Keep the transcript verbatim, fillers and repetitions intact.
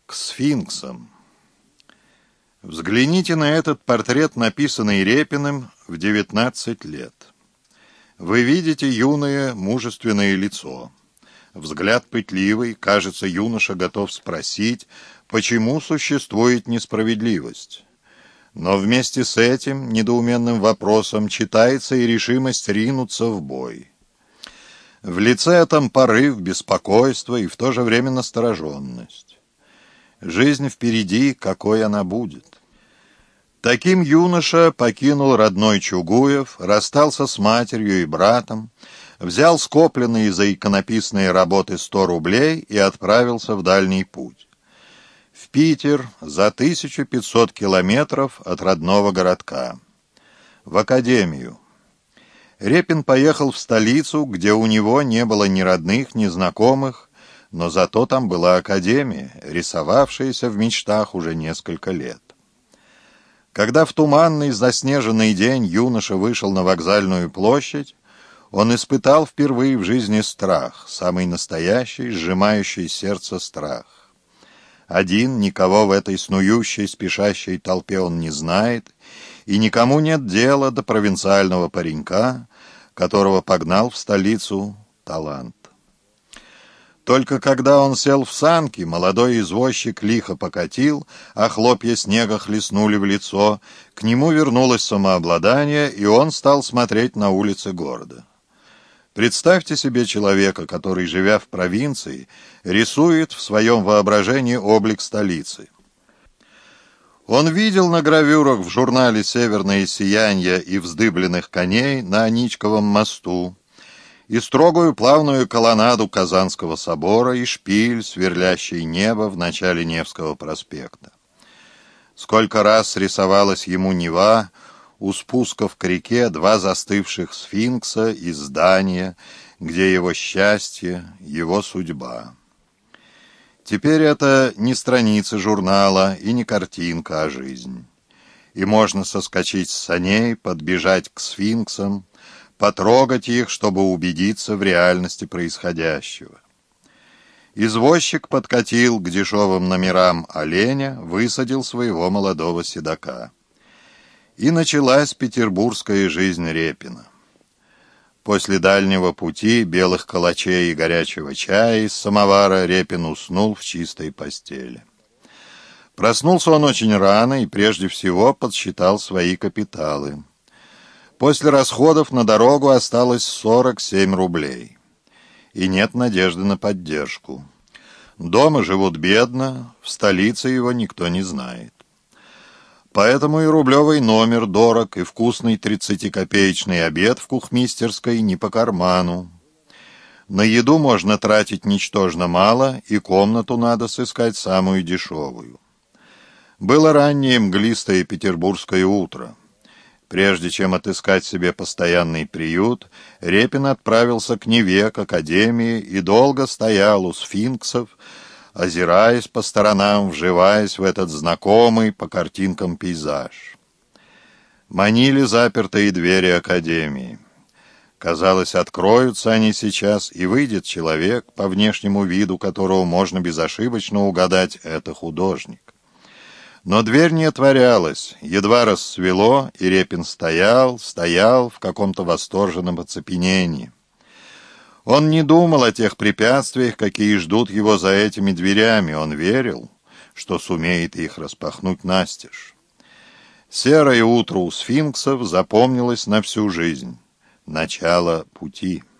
К сфинксам. Взгляните на этот портрет, написанный Репиным в девятнадцать лет. Вы видите юное, мужественное лицо. Взгляд пытливый, кажется, юноша готов спросить, почему существует несправедливость. Но вместе с этим недоуменным вопросом читается и решимость ринуться в бой. В лице этом порыв, беспокойство и в то же время настороженность. Жизнь впереди, какой она будет. Таким юноша покинул родной Чугуев, расстался с матерью и братом, взял скопленные за иконописные работы сто рублей и отправился в дальний путь. В Питер, за тысячу пятьсот километров от родного городка. В академию. Репин поехал в столицу, где у него не было ни родных, ни знакомых, но зато там была академия, рисовавшаяся в мечтах уже несколько лет. Когда в туманный заснеженный день юноша вышел на вокзальную площадь, он испытал впервые в жизни страх, самый настоящий, сжимающий сердце страх. Один, никого в этой снующей, спешащей толпе он не знает, и никому нет дела до провинциального паренька, которого погнал в столицу талант. Только когда он сел в санки, молодой извозчик лихо покатил, а хлопья снега хлестнули в лицо, к нему вернулось самообладание, и он стал смотреть на улицы города. Представьте себе человека, который, живя в провинции, рисует в своем воображении облик столицы. Он видел на гравюрах в журнале «Северное сиянье» и вздыбленных коней на Аничковом мосту, и строгую плавную колоннаду Казанского собора, и шпиль, сверлящий небо в начале Невского проспекта. Сколько раз рисовалась ему Нева, у спусков к реке два застывших сфинкса и здания, где его счастье, его судьба. Теперь это не страница журнала и не картинка, а жизнь. И можно соскочить с саней, подбежать к сфинксам, потрогать их, чтобы убедиться в реальности происходящего. Извозчик подкатил к дешевым номерам оленя, высадил своего молодого седока. И началась петербургская жизнь Репина. После дальнего пути, белых калачей и горячего чая из самовара Репин уснул в чистой постели. Проснулся он очень рано и прежде всего подсчитал свои капиталы. После расходов на дорогу осталось сорок семь рублей. И нет надежды на поддержку. Дома живут бедно, в столице его никто не знает. Поэтому и рублевый номер дорог, и вкусный тридцатикопеечный обед в кухмистерской не по карману. На еду можно тратить ничтожно мало, и комнату надо сыскать самую дешевую. Было раннее мглистое петербургское утро. Прежде чем отыскать себе постоянный приют, Репин отправился к Неве, к академии, и долго стоял у сфинксов, озираясь по сторонам, вживаясь в этот знакомый по картинкам пейзаж. Манили запертые двери академии. Казалось, откроются они сейчас, и выйдет человек, по внешнему виду которого можно безошибочно угадать, это художник. Но дверь не отворялась, едва рассвело, и Репин стоял, стоял в каком-то восторженном оцепенении. Он не думал о тех препятствиях, какие ждут его за этими дверями, он верил, что сумеет их распахнуть настежь. Серое утро у сфинксов запомнилось на всю жизнь, начало пути.